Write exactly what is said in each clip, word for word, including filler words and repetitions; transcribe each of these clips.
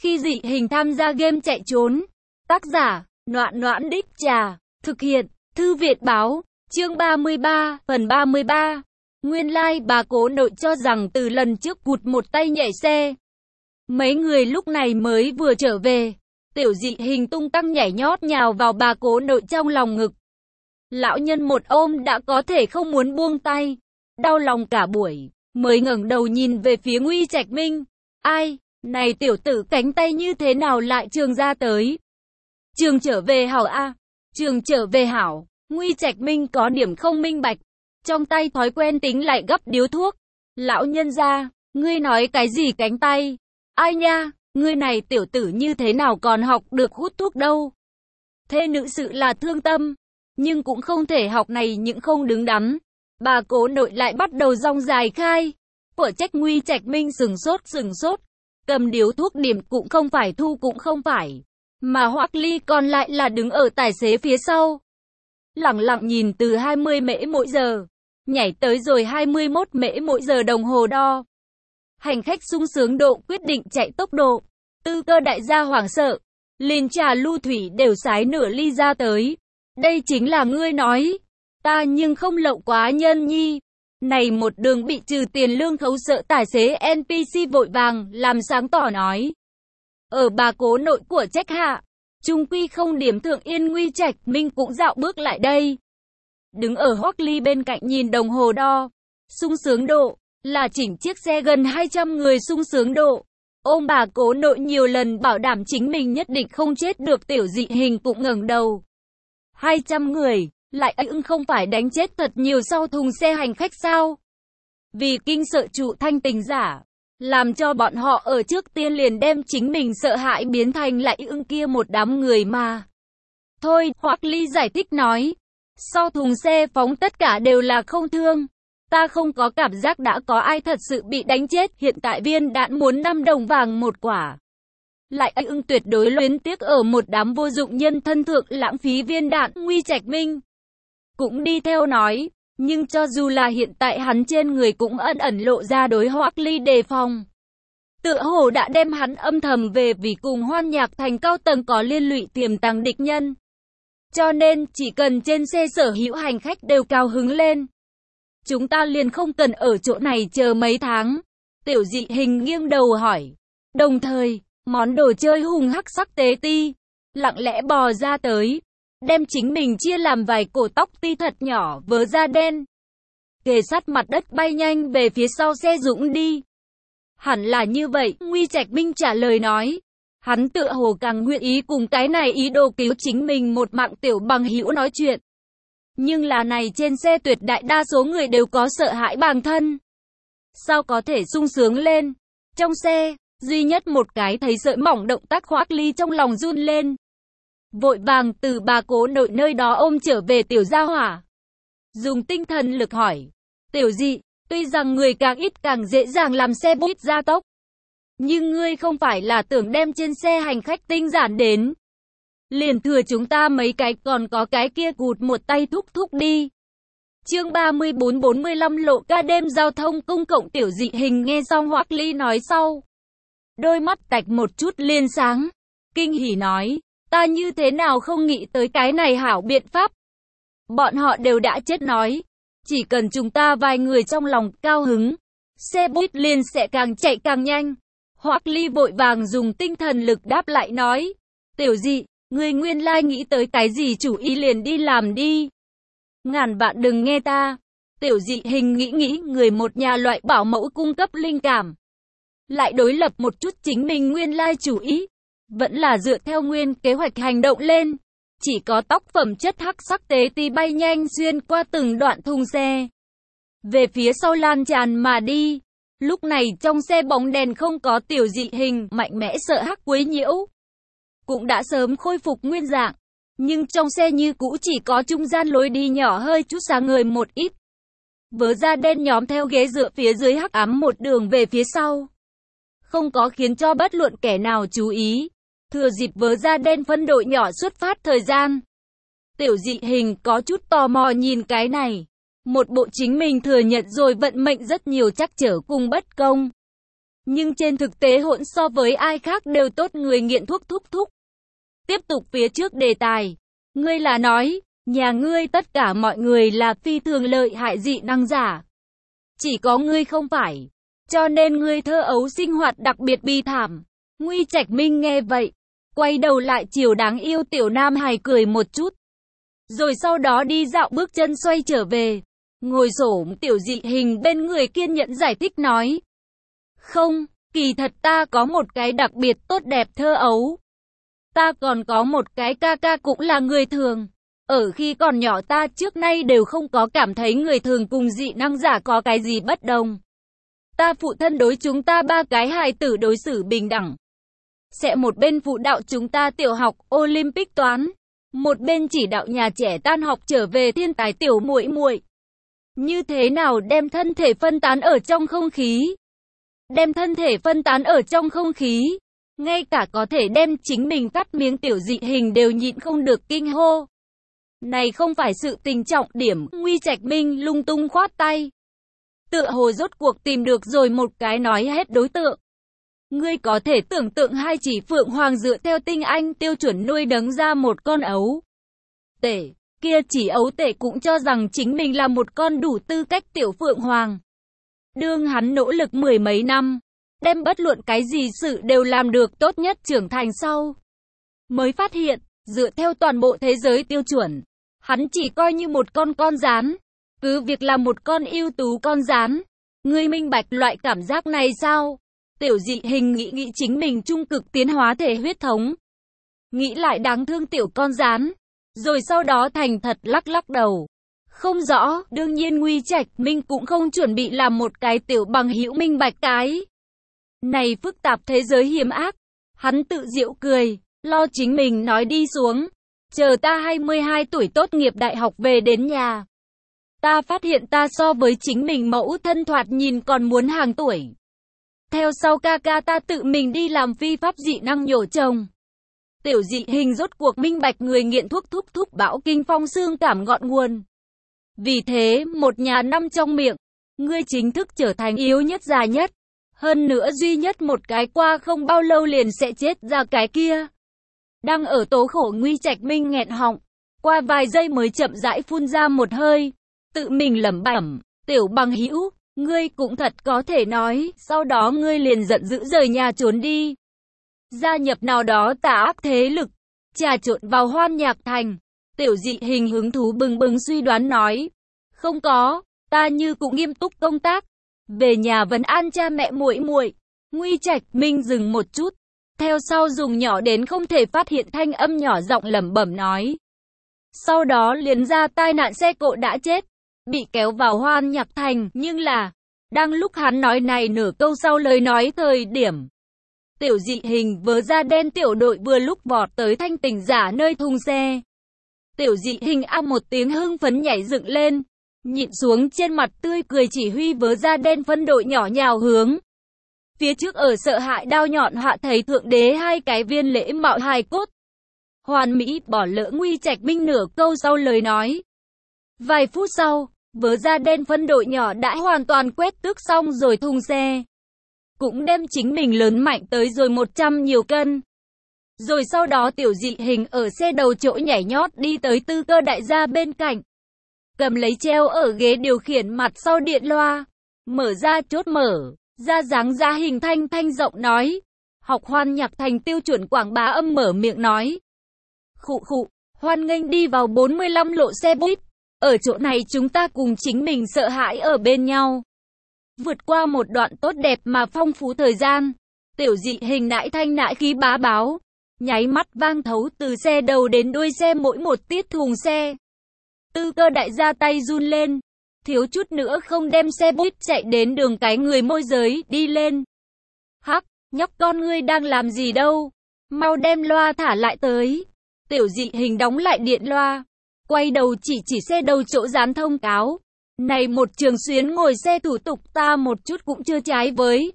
Khi dị hình tham gia game chạy trốn. Tác giả, Noãn Noãn Đích Trà. Thực hiện, Thư viện báo. Chương ba mươi ba, phần ba mươi ba. Nguyên lai like, bà cố nội cho rằng từ lần trước cụt một tay nhảy xe. Mấy người lúc này mới vừa trở về. Tiểu dị hình tung tăng nhảy nhót nhào vào bà cố nội trong lòng ngực. Lão nhân một ôm đã có thể không muốn buông tay. Đau lòng cả buổi, mới ngẩng đầu nhìn về phía Nguy Trạch Minh. Ai, này tiểu tử cánh tay như thế nào lại trường ra tới? Trường trở về hảo a, à? Trường trở về hảo. Nguy Trạch Minh có điểm không minh bạch. Trong tay thói quen tính lại gấp điếu thuốc. Lão nhân gia, ngươi nói cái gì cánh tay? Ai nha, ngươi này tiểu tử như thế nào còn học được hút thuốc đâu? Thế nữ sự là thương tâm, nhưng cũng không thể học này những không đứng đắn. Bà cố nội lại bắt đầu rong dài khai. Của trách Nguy Trạch Minh sừng sốt sừng sốt. Cầm điếu thuốc điểm cũng không phải thu cũng không phải. Mà Hoắc Ly còn lại là đứng ở tài xế phía sau. Lặng lặng nhìn từ hai mươi mễ mỗi giờ. Nhảy tới rồi hai mươi mốt mễ mỗi giờ đồng hồ đo. Hành khách sung sướng độ quyết định chạy tốc độ. Tư cơ đại gia hoảng sợ. Liền trà lưu thủy đều sái nửa ly ra tới. Đây chính là ngươi nói. Ta nhưng không lậu quá nhân nhi. Này một đường bị trừ tiền lương khấu sợ tài xế en pê xê vội vàng làm sáng tỏ nói. Ở bà cố nội của trách hạ. Trung quy không điểm thượng yên Nguy Trạch Minh cũng dạo bước lại đây. Đứng ở Hoắc Ly bên cạnh nhìn đồng hồ đo. Sung sướng độ. Là chỉnh chiếc xe gần hai trăm người sung sướng độ. Ôm bà cố nội nhiều lần bảo đảm chính mình nhất định không chết được tiểu dị hình cũng ngẩng đầu. hai trăm người. Lại ưng không phải đánh chết thật nhiều sau thùng xe hành khách sao? Vì kinh sợ trụ thanh tình giả. Làm cho bọn họ ở trước tiên liền đem chính mình sợ hãi biến thành lại ưng kia một đám người mà. Thôi, Hoắc Ly giải thích nói. Sau thùng xe phóng tất cả đều là không thương. Ta không có cảm giác đã có ai thật sự bị đánh chết. Hiện tại viên đạn muốn năm đồng vàng một quả. Lại ưng tuyệt đối luyến tiếc ở một đám vô dụng nhân thân thượng lãng phí viên đạn. Nguy Trạch Minh cũng đi theo nói. Nhưng cho dù là hiện tại hắn trên người cũng ẩn ẩn lộ ra đối Hoắc Ly đề phòng. Tựa hồ đã đem hắn âm thầm về vì cùng Hoan Nhạc Thành cao tầng có liên lụy tiềm tàng địch nhân. Cho nên chỉ cần trên xe sở hữu hành khách đều cao hứng lên. Chúng ta liền không cần ở chỗ này chờ mấy tháng. Tiểu dị hình nghiêng đầu hỏi. Đồng thời, món đồ chơi hung hắc sắc tế ti lặng lẽ bò ra tới. Đem chính mình chia làm vài cổ tóc ti thật nhỏ vớ da đen. Kề sát mặt đất bay nhanh về phía sau xe dũng đi. Hẳn là như vậy, Nguy Trạch Minh trả lời nói. Hắn tựa hồ càng nguyện ý cùng cái này ý đồ cứu chính mình một mạng tiểu bằng hữu nói chuyện. Nhưng là này trên xe tuyệt đại đa số người đều có sợ hãi bản thân. Sao có thể sung sướng lên? Trong xe, duy nhất một cái thấy sợi mỏng động tác Hoắc Ly trong lòng run lên. Vội vàng từ bà cố nội nơi đó ôm trở về tiểu gia hỏa. Dùng tinh thần lực hỏi. Tiểu dị, tuy rằng người càng ít càng dễ dàng làm xe buýt gia tốc. Nhưng ngươi không phải là tưởng đem trên xe hành khách tinh giản đến. Liền thừa chúng ta mấy cái còn có cái kia cụt một tay thúc thúc đi. Chương ba mươi bốn bốn mươi lăm lộ ca đêm giao thông công cộng tiểu dị hình nghe xong Hoắc Ly nói sau. Đôi mắt tạch một chút liên sáng. Kinh hỉ nói. Ta như thế nào không nghĩ tới cái này hảo biện pháp. Bọn họ đều đã chết nói. Chỉ cần chúng ta vài người trong lòng cao hứng. Xe buýt liền sẽ càng chạy càng nhanh. Hoắc Ly vội vàng dùng tinh thần lực đáp lại nói. Tiểu dị, ngươi nguyên lai nghĩ tới cái gì chủ ý liền đi làm đi. Ngàn vạn đừng nghe ta. Tiểu dị hình nghĩ nghĩ người một nhà loại bảo mẫu cung cấp linh cảm. Lại đối lập một chút chính mình nguyên lai chủ ý. Vẫn là dựa theo nguyên kế hoạch hành động lên. Chỉ có tóc phẩm chất hắc sắc tế ti bay nhanh xuyên qua từng đoạn thùng xe. Về phía sau lan tràn mà đi. Lúc này trong xe bóng đèn không có tiểu dị hình mạnh mẽ sợ hắc quấy nhiễu. Cũng đã sớm khôi phục nguyên dạng. Nhưng trong xe như cũ chỉ có trung gian lối đi nhỏ hơi chút sáng ngời một ít. Vớ da đen nhóm theo ghế dựa phía dưới hắc ám một đường về phía sau. Không có khiến cho bất luận kẻ nào chú ý. Thừa dịp vớ da đen phân đội nhỏ xuất phát thời gian. Tiểu dị hình có chút tò mò nhìn cái này. Một bộ chính mình thừa nhận rồi vận mệnh rất nhiều trắc trở cùng bất công. Nhưng trên thực tế hỗn so với ai khác đều tốt người nghiện thuốc thúc thúc. Tiếp tục phía trước đề tài. Ngươi là nói, nhà ngươi tất cả mọi người là phi thường lợi hại dị năng giả. Chỉ có ngươi không phải. Cho nên ngươi thơ ấu sinh hoạt đặc biệt bi thảm. Nguy Trạch Minh nghe vậy, quay đầu lại chiều đáng yêu tiểu nam hài cười một chút. Rồi sau đó đi dạo bước chân xoay trở về. Ngồi xổm tiểu dị hình bên người kiên nhẫn giải thích nói. Không, kỳ thật ta có một cái đặc biệt tốt đẹp thơ ấu. Ta còn có một cái ca ca cũng là người thường. Ở khi còn nhỏ ta trước nay đều không có cảm thấy người thường cùng dị năng giả có cái gì bất đồng. Ta phụ thân đối chúng ta ba cái hài tử đối xử bình đẳng. Sẽ một bên phụ đạo chúng ta tiểu học Olympic toán, một bên chỉ đạo nhà trẻ tan học trở về thiên tài tiểu muội muội. Như thế nào đem thân thể phân tán ở trong không khí? Đem thân thể phân tán ở trong không khí. Ngay cả có thể đem chính mình cắt miếng tiểu dị hình đều nhịn không được kinh hô. Này không phải sự tình trọng điểm, Nguy Trạch Minh lung tung khoát tay. Tựa hồ rốt cuộc tìm được rồi một cái nói hết đối tượng. Ngươi có thể tưởng tượng hai chỉ phượng hoàng dựa theo tinh anh tiêu chuẩn nuôi nấng ra một con ấu tể, kia chỉ ấu tể cũng cho rằng chính mình là một con đủ tư cách tiểu phượng hoàng. Đương hắn nỗ lực mười mấy năm, đem bất luận cái gì sự đều làm được tốt nhất trưởng thành sau. Mới phát hiện, dựa theo toàn bộ thế giới tiêu chuẩn, hắn chỉ coi như một con con gián. Cứ việc là một con ưu tú con gián. Ngươi minh bạch loại cảm giác này sao? Tiểu dị hình nghĩ nghĩ chính mình trung cực tiến hóa thể huyết thống. Nghĩ lại đáng thương tiểu con gián. Rồi sau đó thành thật lắc lắc đầu. Không rõ, đương nhiên Nguy Trạch Minh cũng không chuẩn bị làm một cái tiểu bằng hữu minh bạch cái. Này phức tạp thế giới hiểm ác. Hắn tự giễu cười, lo chính mình nói đi xuống. Chờ ta hai mươi hai tuổi tốt nghiệp đại học về đến nhà. Ta phát hiện ta so với chính mình mẫu thân thoạt nhìn còn muốn hàng tuổi. Theo sau ca ca ta tự mình đi làm phi pháp dị năng nhổ chồng. Tiểu dị hình rốt cuộc minh bạch người nghiện thuốc thúc thúc bão kinh phong xương cảm ngọn nguồn. Vì thế, một nhà năm trong miệng, ngươi chính thức trở thành yếu nhất già nhất. Hơn nữa duy nhất một cái qua không bao lâu liền sẽ chết ra cái kia. Đang ở tố khổ Nguy Trạch Minh nghẹn họng, qua vài giây mới chậm rãi phun ra một hơi. Tự mình lẩm bẩm, tiểu bằng hữu, ngươi cũng thật có thể nói, sau đó ngươi liền giận dữ rời nhà trốn đi. Gia nhập nào đó tà ác thế lực, trà trộn vào Hoan Nhạc Thành. Tiểu dị hình hứng thú bừng bừng suy đoán nói, không có, ta như cũng nghiêm túc công tác, về nhà vấn an cha mẹ muội muội. Nguy Trạch Minh dừng một chút, theo sau dùng nhỏ đến không thể phát hiện thanh âm nhỏ giọng lẩm bẩm nói. Sau đó liền ra tai nạn xe cộ đã chết. Bị kéo vào Hoan Nhạc Thành, nhưng là, đang lúc hắn nói này nửa câu sau lời nói thời điểm. Tiểu dị hình vớ da đen tiểu đội vừa lúc vọt tới thanh tỉnh giả nơi thùng xe. Tiểu dị hình a một tiếng hưng phấn nhảy dựng lên, nhịn xuống trên mặt tươi cười chỉ huy vớ da đen phân đội nhỏ nhào hướng. Phía trước ở sợ hãi đao nhọn họa thấy thượng đế hai cái viên lễ mạo hài cốt. Hoàn mỹ bỏ lỡ Nguy Trạch Minh nửa câu sau lời nói. Vài phút sau, vớ da đen phân đội nhỏ đã hoàn toàn quét tước xong rồi thùng xe. Cũng đem chính mình lớn mạnh tới rồi một trăm nhiều cân. Rồi sau đó tiểu dị hình ở xe đầu chỗ nhảy nhót đi tới Tư Cơ đại gia bên cạnh. Cầm lấy treo ở ghế điều khiển mặt sau điện loa. Mở ra chốt mở, ra dáng ra hình thanh thanh rộng nói. Học Hoan Nhạc Thành tiêu chuẩn quảng bá âm mở miệng nói. Khụ khụ, hoan nghênh đi vào bốn mươi lăm lộ xe buýt. Ở chỗ này chúng ta cùng chính mình sợ hãi ở bên nhau. Vượt qua một đoạn tốt đẹp mà phong phú thời gian. Tiểu dị hình nãi thanh nãi khí bá báo. Nháy mắt vang thấu từ xe đầu đến đuôi xe mỗi một tiết thùng xe. Tư Cơ đại gia tay run lên. Thiếu chút nữa không đem xe buýt chạy đến đường cái người môi giới đi lên. Hắc, nhóc con ngươi đang làm gì đâu. Mau đem loa thả lại tới. Tiểu dị hình đóng lại điện loa. Quay đầu chỉ chỉ xe đầu chỗ dán thông cáo. Này một Trường Xuyến ngồi xe thủ tục ta một chút cũng chưa trái với.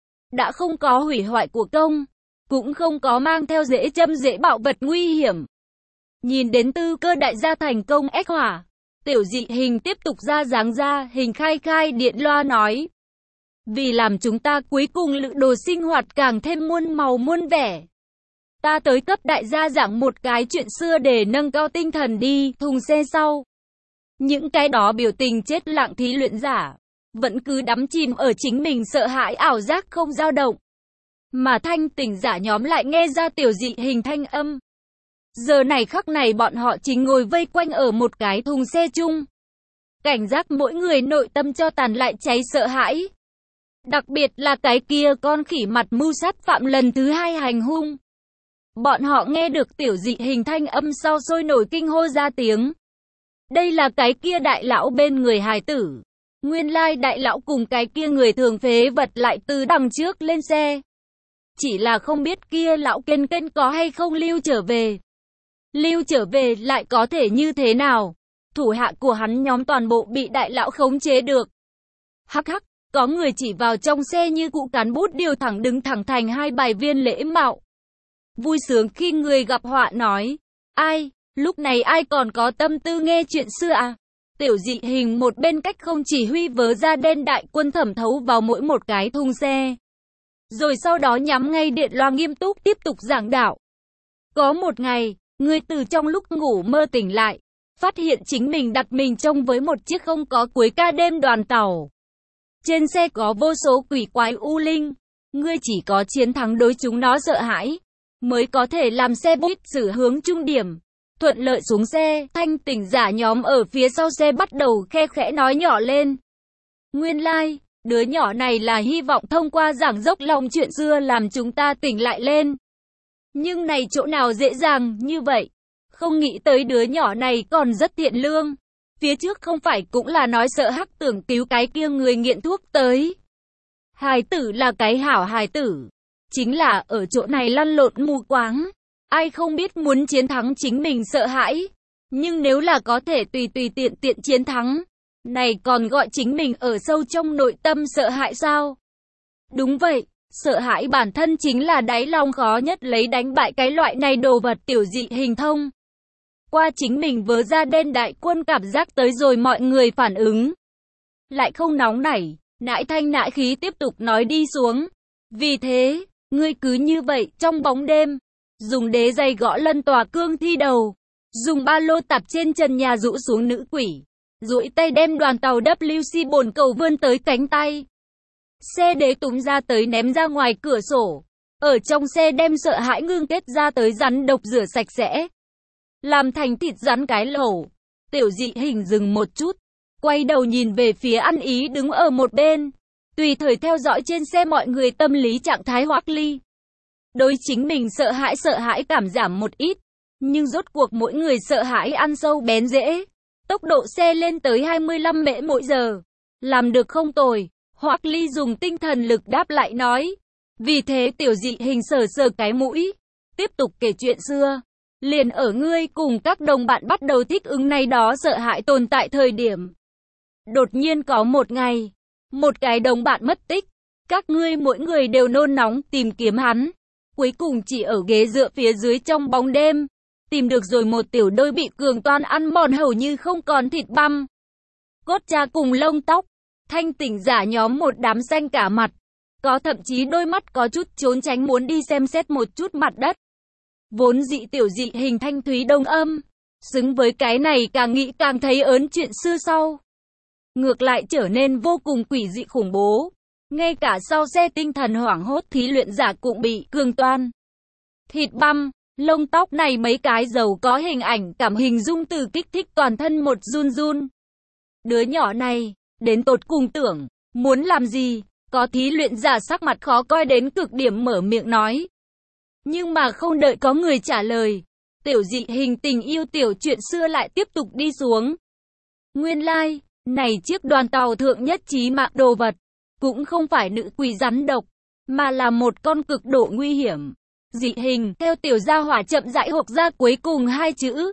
Đã không có hủy hoại của công. Cũng không có mang theo dễ châm dễ bạo vật nguy hiểm. Nhìn đến Tư Cơ đại gia thành công ếch hỏa. Tiểu dị hình tiếp tục ra dáng ra hình khai khai điện loa nói. vì làm chúng ta cuối cùng lựa đồ sinh hoạt càng thêm muôn màu muôn vẻ. Ta tới cấp đại gia giảng một cái chuyện xưa để nâng cao tinh thần đi, thùng xe sau. Những cái đó biểu tình chết lặng thí luyện giả, vẫn cứ đắm chìm ở chính mình sợ hãi ảo giác không dao động. Mà thanh tỉnh giả nhóm lại nghe ra tiểu dị hình thanh âm. Giờ này khắc này bọn họ chính ngồi vây quanh ở một cái thùng xe chung. Cảnh giác mỗi người nội tâm cho tàn lại cháy sợ hãi. Đặc biệt là cái kia con khỉ mặt mưu sát phạm lần thứ hai hành hung. Bọn họ nghe được tiểu dị hình thanh âm sau sôi nổi kinh hô ra tiếng. Đây là cái kia đại lão bên người hài tử. Nguyên lai đại lão cùng cái kia người thường phế vật lại từ đằng trước lên xe. Chỉ là không biết kia lão kên kên có hay không lưu trở về. Lưu trở về lại có thể như thế nào? Thủ hạ của hắn nhóm toàn bộ bị đại lão khống chế được. Hắc hắc, có người chỉ vào trong xe như cụ cán bút điều thẳng đứng thẳng thành hai bài viên lễ mạo. Vui sướng khi người gặp họa nói. Ai, lúc này ai còn có tâm tư nghe chuyện xưa à? Tiểu dị hình một bên cách không chỉ huy vớ ra đen đại quân thẩm thấu vào mỗi một cái thùng xe. Rồi sau đó nhắm ngay điện loa nghiêm túc tiếp tục giảng đạo. Có một ngày, người từ trong lúc ngủ mơ tỉnh lại, phát hiện chính mình đặt mình trông với một chiếc không có cuối ca đêm đoàn tàu. Trên xe có vô số quỷ quái u linh, ngươi chỉ có chiến thắng đối chúng nó sợ hãi, mới có thể làm xe buýt xử hướng trung điểm. Thuận lợi xuống xe, thanh tỉnh giả nhóm ở phía sau xe bắt đầu khe khẽ nói nhỏ lên. Nguyên lai, like, đứa nhỏ này là hy vọng thông qua giảng dốc lòng chuyện xưa làm chúng ta tỉnh lại lên. Nhưng này chỗ nào dễ dàng như vậy? Không nghĩ tới đứa nhỏ này còn rất thiện lương. Phía trước không phải cũng là nói sợ hắc tưởng cứu cái kia người nghiện thuốc tới. Hài tử là cái hảo hài tử. Chính là ở chỗ này lăn lộn mù quáng. Ai không biết muốn chiến thắng chính mình sợ hãi. Nhưng nếu là có thể tùy tùy tiện tiện chiến thắng, này còn gọi chính mình ở sâu trong nội tâm sợ hãi sao? Đúng vậy, sợ hãi bản thân chính là đáy lòng khó nhất lấy đánh bại cái loại này đồ vật tiểu dị hình thông. Qua chính mình vớ ra đen đại quân cảm giác tới rồi mọi người phản ứng. Lại không nóng nảy, nãi thanh nãi khí tiếp tục nói đi xuống. Vì thế, ngươi cứ như vậy trong bóng đêm, dùng đế giày gõ lân tòa cương thi đầu, dùng ba lô tạp trên trần nhà rũ xuống nữ quỷ, duỗi tay đem đoàn tàu W C bồn cầu vươn tới cánh tay. Xe đế túm ra tới ném ra ngoài cửa sổ, ở trong xe đem sợ hãi ngưng kết ra tới rắn độc rửa sạch sẽ, làm thành thịt rắn cái lẩu. Tiểu dị hình dừng một chút, quay đầu nhìn về phía ăn ý đứng ở một bên, tùy thời theo dõi trên xe mọi người tâm lý trạng thái Hoắc Ly. Đối chính mình sợ hãi sợ hãi cảm giảm một ít, nhưng rốt cuộc mỗi người sợ hãi ăn sâu bén rễ. Tốc độ xe lên tới hai mươi lăm mễ mỗi giờ. Làm được không tồi, Hoắc Ly dùng tinh thần lực đáp lại nói. Vì thế tiểu dị hình sờ sờ cái mũi, tiếp tục kể chuyện xưa. Liền ở ngươi cùng các đồng bạn bắt đầu thích ứng này đó sợ hãi tồn tại thời điểm. Đột nhiên có một ngày, một cái đồng bạn mất tích. Các ngươi mỗi người đều nôn nóng tìm kiếm hắn. Cuối cùng chỉ ở ghế dựa phía dưới trong bóng đêm, tìm được rồi một tiểu đôi bị cường toan ăn mòn hầu như không còn thịt băm. Cốt cha cùng lông tóc, thanh tỉnh giả nhóm một đám xanh cả mặt. Có thậm chí đôi mắt có chút trốn tránh muốn đi xem xét một chút mặt đất. Vốn dị tiểu dị hình thanh thúy đông âm, xứng với cái này càng nghĩ càng thấy ớn chuyện xưa sau. Ngược lại trở nên vô cùng quỷ dị khủng bố. Ngay cả sau xe tinh thần hoảng hốt thí luyện giả cũng bị cường toan thịt băm, lông tóc này mấy cái dầu có hình ảnh cảm hình dung từ kích thích toàn thân một run run. Đứa nhỏ này, đến tột cùng tưởng, muốn làm gì? Có thí luyện giả sắc mặt khó coi đến cực điểm mở miệng nói. Nhưng mà không đợi có người trả lời, tiểu dị hình tình yêu tiểu chuyện xưa lại tiếp tục đi xuống. Nguyên lai, like, này chiếc đoàn tàu thượng nhất trí mạng đồ vật, cũng không phải nữ quỷ rắn độc, mà là một con cực độ nguy hiểm. Dị hình, theo tiểu gia hỏa chậm rãi hộc ra cuối cùng hai chữ.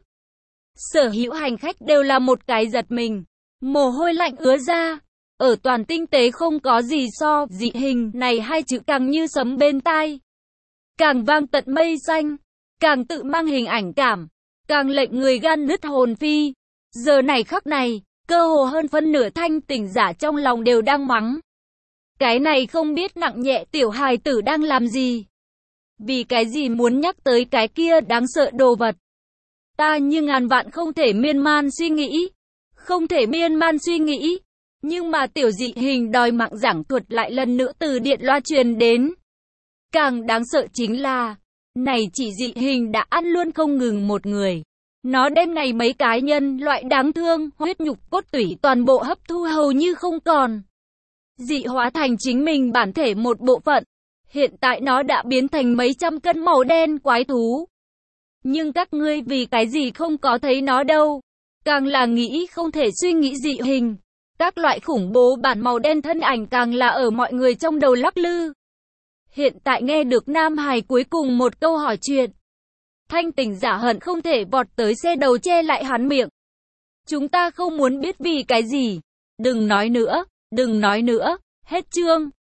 Sở hữu hành khách đều là một cái giật mình, mồ hôi lạnh ứa ra. Ở toàn tinh tế không có gì so, dị hình này hai chữ càng như sấm bên tai. Càng vang tận mây xanh, càng tự mang hình ảnh cảm, càng lệnh người gan nứt hồn phi. Giờ này khắc này, cơ hồ hơn phân nửa thanh tỉnh giả trong lòng đều đang mắng. Cái này không biết nặng nhẹ tiểu hài tử đang làm gì. Vì cái gì muốn nhắc tới cái kia đáng sợ đồ vật. Ta như ngàn vạn không thể miên man suy nghĩ. Không thể miên man suy nghĩ. Nhưng mà tiểu dị hình đòi mạng giảng thuật lại lần nữa từ điện loa truyền đến. Càng đáng sợ chính là, này chỉ dị hình đã ăn luôn không ngừng một người. Nó đem này mấy cái nhân loại đáng thương, huyết nhục cốt tủy toàn bộ hấp thu hầu như không còn. Dị hóa thành chính mình bản thể một bộ phận. Hiện tại nó đã biến thành mấy trăm cân màu đen quái thú. Nhưng các ngươi vì cái gì không có thấy nó đâu. Càng là nghĩ không thể suy nghĩ dị hình. Các loại khủng bố bản màu đen thân ảnh càng là ở mọi người trong đầu lắc lư. Hiện tại nghe được Nam Hải cuối cùng một câu hỏi chuyện. Thanh tỉnh giả hận không thể vọt tới xe đầu che lại hắn miệng. Chúng ta không muốn biết vì cái gì. Đừng nói nữa, đừng nói nữa, hết chương.